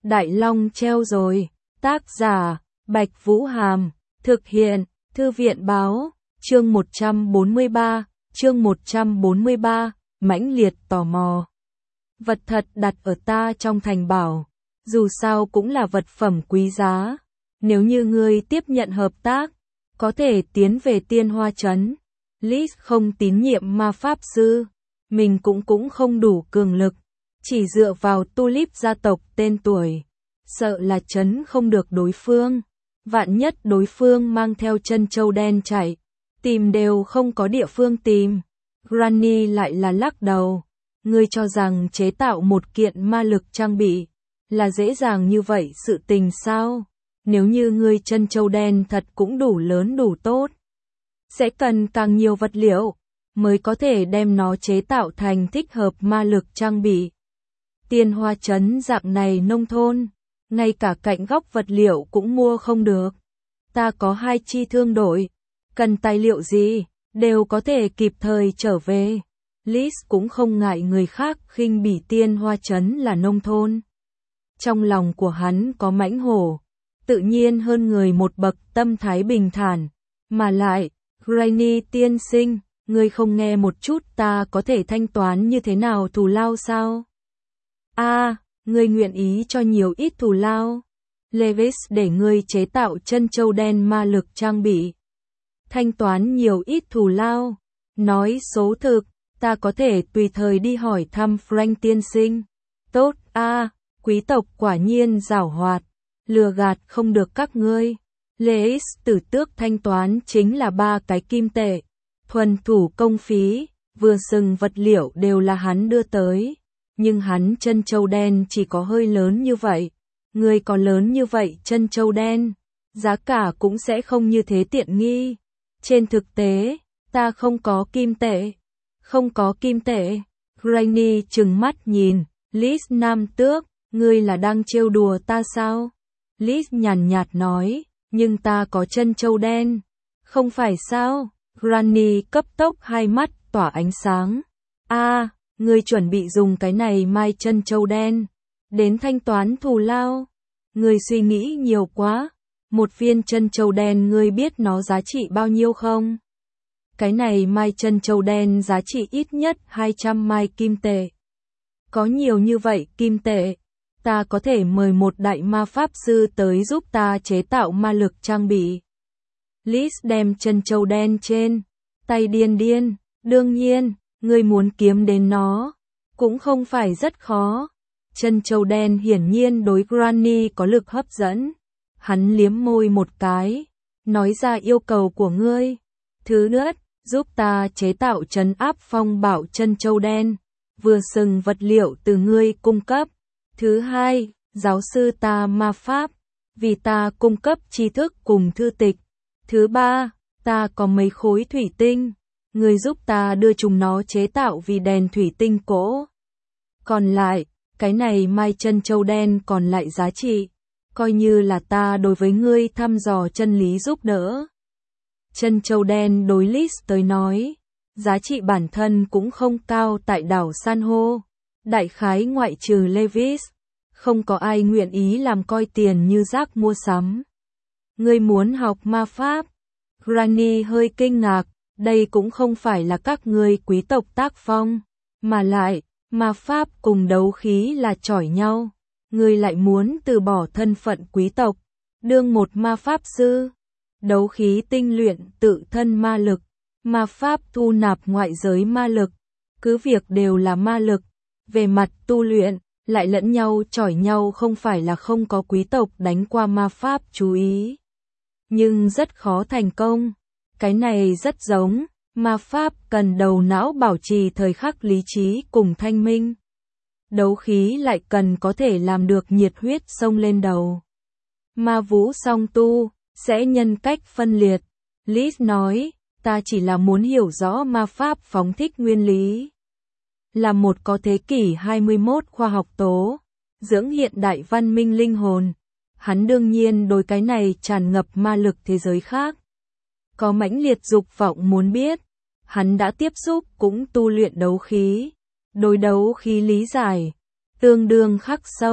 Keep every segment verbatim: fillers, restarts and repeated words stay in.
Đại Long treo rồi. Tác giả, Bạch Vũ Hàm. Thực hiện, Thư viện Báo. Chương một trăm bốn mươi ba. Chương một trăm bốn mươi ba. Mãnh liệt tò mò. Vật thật đặt ở ta trong thành bảo. Dù sao cũng là vật phẩm quý giá. Nếu như ngươi tiếp nhận hợp tác, có thể tiến về Tiên Hoa Trấn. Liz không tín nhiệm ma pháp sư. Mình cũng cũng không đủ cường lực. Chỉ dựa vào Tulip gia tộc tên tuổi. Sợ là trấn không được đối phương. Vạn nhất đối phương mang theo chân châu đen chạy. Tìm đều không có địa phương tìm. Granny lại là lắc đầu. Ngươi cho rằng chế tạo một kiện ma lực trang bị là dễ dàng như vậy sự tình sao? Nếu như ngươi chân châu đen thật cũng đủ lớn đủ tốt, sẽ cần càng nhiều vật liệu mới có thể đem nó chế tạo thành thích hợp ma lực trang bị. Tiên Hoa Trấn dạng này nông thôn, ngay cả cạnh góc vật liệu cũng mua không được. Ta có hai chi thương đội, cần tài liệu gì, đều có thể kịp thời trở về. Liz cũng không ngại người khác khinh bỉ Tiên Hoa Trấn là nông thôn. Trong lòng của hắn có mãnh hổ, tự nhiên hơn người một bậc, tâm thái bình thản. Mà lại, Granny tiên sinh, ngươi không nghe một chút ta có thể thanh toán như thế nào thù lao sao? A, à, ngươi nguyện ý cho nhiều ít thù lao. Levis để ngươi chế tạo chân châu đen ma lực trang bị. Thanh toán nhiều ít thù lao. Nói số thực, ta có thể tùy thời đi hỏi thăm Frank tiên sinh. Tốt a, à, quý tộc quả nhiên giảo hoạt, lừa gạt không được các ngươi. Leis tử tước thanh toán chính là ba cái kim tệ. Thuần thủ công phí, vừa sừng vật liệu đều là hắn đưa tới. Nhưng hắn chân châu đen chỉ có hơi lớn như vậy. Người có lớn như vậy chân châu đen, giá cả cũng sẽ không như thế tiện nghi. Trên thực tế, ta không có kim tệ. Không có kim tệ. Granny trừng mắt nhìn, Liz nam tước, ngươi là đang trêu đùa ta sao? Liz nhàn nhạt nói, nhưng ta có chân châu đen. Không phải sao? Granny cấp tốc hai mắt tỏa ánh sáng. A, à, ngươi chuẩn bị dùng cái này mai chân châu đen đến thanh toán thù lao. Ngươi suy nghĩ nhiều quá. Một viên chân châu đen ngươi biết nó giá trị bao nhiêu không? Cái này mai chân châu đen giá trị ít nhất hai trăm mai kim tệ. Có nhiều như vậy kim tệ, ta có thể mời một đại ma pháp sư tới giúp ta chế tạo ma lực trang bị. Liz đem chân châu đen trên tay điên điên, đương nhiên, ngươi muốn kiếm đến nó, cũng không phải rất khó. Chân châu đen hiển nhiên đối Granny có lực hấp dẫn. Hắn liếm môi một cái, nói ra yêu cầu của ngươi. Thứ nhất, giúp ta chế tạo trấn áp phong bảo chân châu đen, vừa sừng vật liệu từ ngươi cung cấp. Thứ hai, giáo sư ta ma pháp, vì ta cung cấp tri thức cùng thư tịch. Thứ ba, ta có mấy khối thủy tinh, ngươi giúp ta đưa chúng nó chế tạo vì đèn thủy tinh cỗ. Còn lại, cái này mai chân châu đen còn lại giá trị, coi như là ta đối với ngươi thăm dò chân lý giúp đỡ. Chân châu đen đối Liz tới nói, giá trị bản thân cũng không cao tại đảo San hô. Đại khái ngoại trừ Levis, không có ai nguyện ý làm coi tiền như rác mua sắm. Ngươi muốn học ma pháp? Granny hơi kinh ngạc, đây cũng không phải là các ngươi quý tộc tác phong, mà lại, ma pháp cùng đấu khí là chỏi nhau. Ngươi lại muốn từ bỏ thân phận quý tộc, đương một ma pháp sư. Đấu khí tinh luyện tự thân ma lực, ma pháp thu nạp ngoại giới ma lực, cứ việc đều là ma lực, về mặt tu luyện, lại lẫn nhau chỏi nhau, không phải là không có quý tộc đánh qua ma pháp chú ý. Nhưng rất khó thành công, cái này rất giống, ma pháp cần đầu não bảo trì thời khắc lý trí cùng thanh minh. Đấu khí lại cần có thể làm được nhiệt huyết xông lên đầu. Ma vũ song tu, sẽ nhân cách phân liệt. Liz nói, ta chỉ là muốn hiểu rõ ma pháp phóng thích nguyên lý. Là một có thế kỷ hai mươi mốt khoa học tố, dưỡng hiện đại văn minh linh hồn. Hắn đương nhiên đối cái này tràn ngập ma lực thế giới khác. Có mãnh liệt dục vọng muốn biết. Hắn đã tiếp xúc cũng tu luyện đấu khí. Đối đấu khí lý giải, tương đương khắc sâu,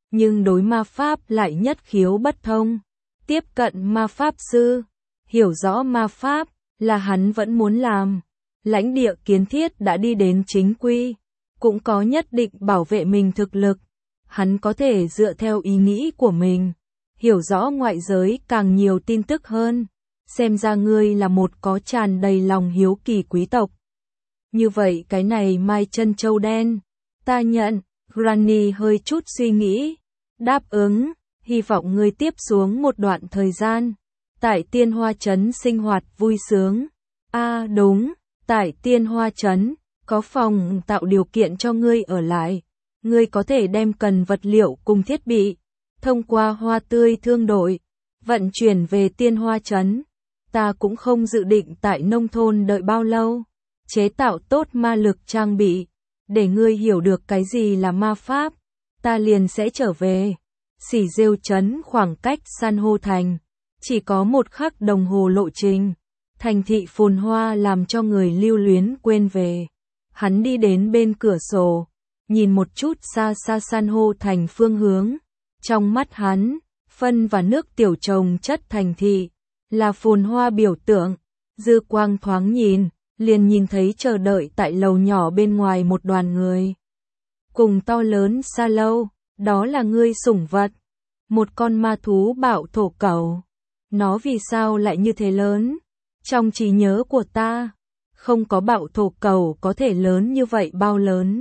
nhưng đối ma pháp lại nhất khiếu bất thông. Tiếp cận ma pháp sư, hiểu rõ ma pháp là hắn vẫn muốn làm. Lãnh địa kiến thiết đã đi đến chính quy, cũng có nhất định bảo vệ mình thực lực. Hắn có thể dựa theo ý nghĩ của mình, hiểu rõ ngoại giới càng nhiều tin tức hơn. Xem ra ngươi là một có tràn đầy lòng hiếu kỳ quý tộc. Như vậy cái này mai chân châu đen, ta nhận. Granny hơi chút suy nghĩ, đáp ứng, hy vọng ngươi tiếp xuống một đoạn thời gian. Tại Tiên Hoa Trấn sinh hoạt vui sướng. A à, đúng, tại Tiên Hoa Trấn, có phòng tạo điều kiện cho ngươi ở lại. Ngươi có thể đem cần vật liệu cùng thiết bị, thông qua hoa tươi thương đội, vận chuyển về Tiên Hoa Trấn. Ta cũng không dự định tại nông thôn đợi bao lâu. Chế tạo tốt ma lực trang bị, để ngươi hiểu được cái gì là ma pháp, ta liền sẽ trở về. Xỉ Rêu Trấn khoảng cách San hô thành, chỉ có một khắc đồng hồ lộ trình. Thành thị phồn hoa làm cho người lưu luyến quên về. Hắn đi đến bên cửa sổ, nhìn một chút xa xa San hô thành phương hướng. Trong mắt hắn, phân và nước tiểu trồng chất thành thị, là phồn hoa biểu tượng. Dư quang thoáng nhìn, liền nhìn thấy chờ đợi tại lầu nhỏ bên ngoài một đoàn người. Cùng to lớn xa lâu, đó là ngươi sủng vật. Một con ma thú bạo thổ cẩu. Nó vì sao lại như thế lớn? Trong trí nhớ của ta, không có bạo thổ cẩu có thể lớn như vậy bao lớn.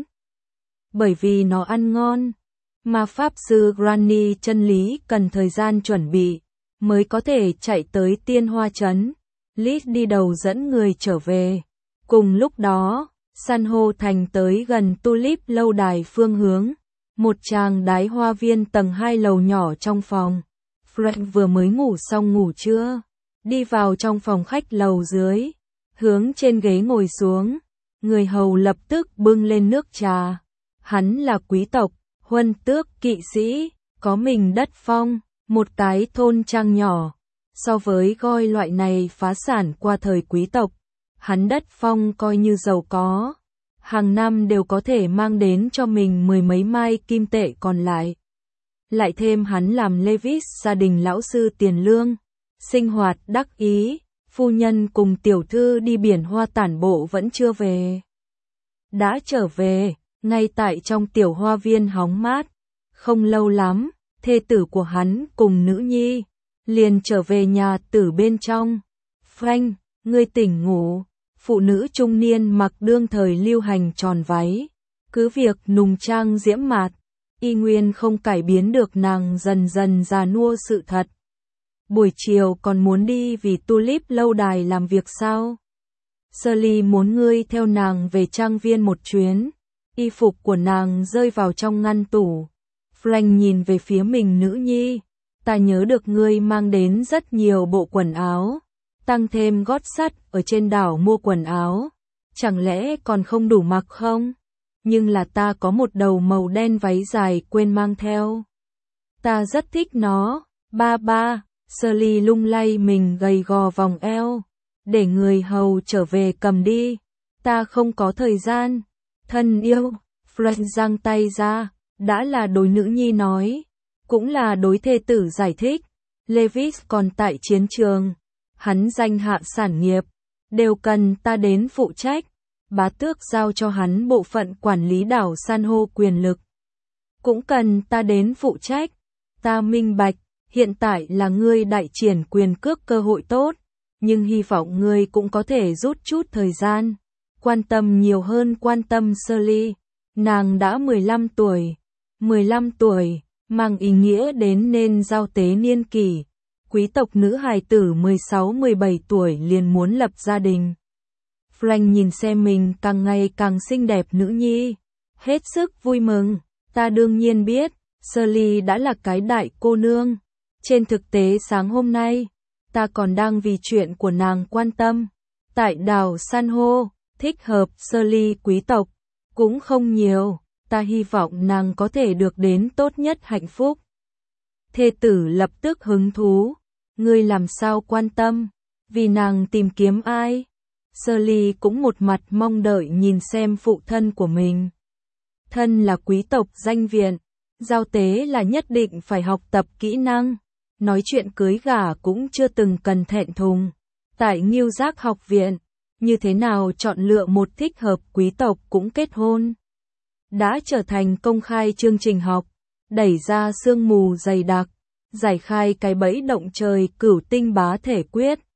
Bởi vì nó ăn ngon. Ma pháp sư Granny chân lý cần thời gian chuẩn bị, mới có thể chạy tới Tiên Hoa Trấn. Liz đi đầu dẫn người trở về. Cùng lúc đó, San hô thành tới gần Tulip lâu đài phương hướng. Một tràng đái hoa viên tầng hai lầu nhỏ trong phòng. Frank vừa mới ngủ xong ngủ trưa. Đi vào trong phòng khách lầu dưới. Hướng trên ghế ngồi xuống. Người hầu lập tức bưng lên nước trà. Hắn là quý tộc, huân tước kỵ sĩ, có mình đất phong, một cái thôn trang nhỏ. So với goi loại này phá sản qua thời quý tộc, hắn đất phong coi như giàu có. Hàng năm đều có thể mang đến cho mình mười mấy mai kim tệ còn lại. Lại thêm hắn làm Levis gia đình lão sư tiền lương. Sinh hoạt đắc ý, phu nhân cùng tiểu thư đi biển hoa tản bộ vẫn chưa về. Đã trở về, ngay tại trong tiểu hoa viên hóng mát. Không lâu lắm, thê tử của hắn cùng nữ nhi liền trở về nhà tử bên trong. Frank, ngươi tỉnh ngủ. Phụ nữ trung niên mặc đương thời lưu hành tròn váy. Cứ việc nùng trang diễm mạt, y nguyên không cải biến được nàng dần dần già nua sự thật. Buổi chiều còn muốn đi vì Tulip lâu đài làm việc sao? Shirley muốn ngươi theo nàng về trang viên một chuyến. Y phục của nàng rơi vào trong ngăn tủ. Frank nhìn về phía mình nữ nhi. Ta nhớ được ngươi mang đến rất nhiều bộ quần áo. Tăng thêm gót sắt ở trên đảo mua quần áo. Chẳng lẽ còn không đủ mặc không? Nhưng là ta có một đầu màu đen váy dài quên mang theo. Ta rất thích nó. Ba ba, Shirley lung lay mình gầy gò vòng eo. Để người hầu trở về cầm đi. Ta không có thời gian. Thân yêu, Frank giang tay ra. Đã là đối nữ nhi nói. Cũng là đối thê tử giải thích. Levis còn tại chiến trường. Hắn danh hạ sản nghiệp. Đều cần ta đến phụ trách. Bá tước giao cho hắn bộ phận quản lý đảo san hô quyền lực. Cũng cần ta đến phụ trách. Ta minh bạch. Hiện tại là ngươi đại triển quyền cước cơ hội tốt. Nhưng hy vọng ngươi cũng có thể rút chút thời gian. Quan tâm nhiều hơn quan tâm Shirley. Nàng đã mười lăm tuổi. mười lăm tuổi, mang ý nghĩa đến nên giao tế niên kỷ. Quý tộc nữ hài tử mười sáu mười bảy tuổi liền muốn lập gia đình. Frank nhìn xem mình càng ngày càng xinh đẹp nữ nhi. Hết sức vui mừng. Ta đương nhiên biết, Shirley đã là cái đại cô nương. Trên thực tế sáng hôm nay, ta còn đang vì chuyện của nàng quan tâm. Tại đảo San hô, thích hợp Shirley quý tộc, cũng không nhiều. Ta hy vọng nàng có thể được đến tốt nhất hạnh phúc. Thê tử lập tức hứng thú. Ngươi làm sao quan tâm? Vì nàng tìm kiếm ai? Shirley cũng một mặt mong đợi nhìn xem phụ thân của mình. Thân là quý tộc danh viện, Giao tế là nhất định phải học tập kỹ năng. Nói chuyện cưới gả cũng chưa từng cần thẹn thùng. Tại Ngưu Giác học viện, như thế nào chọn lựa một thích hợp quý tộc cũng kết hôn. Đã trở thành công khai chương trình học, đẩy ra sương mù dày đặc, giải khai cái bẫy động trời cửu tinh bá thể quyết.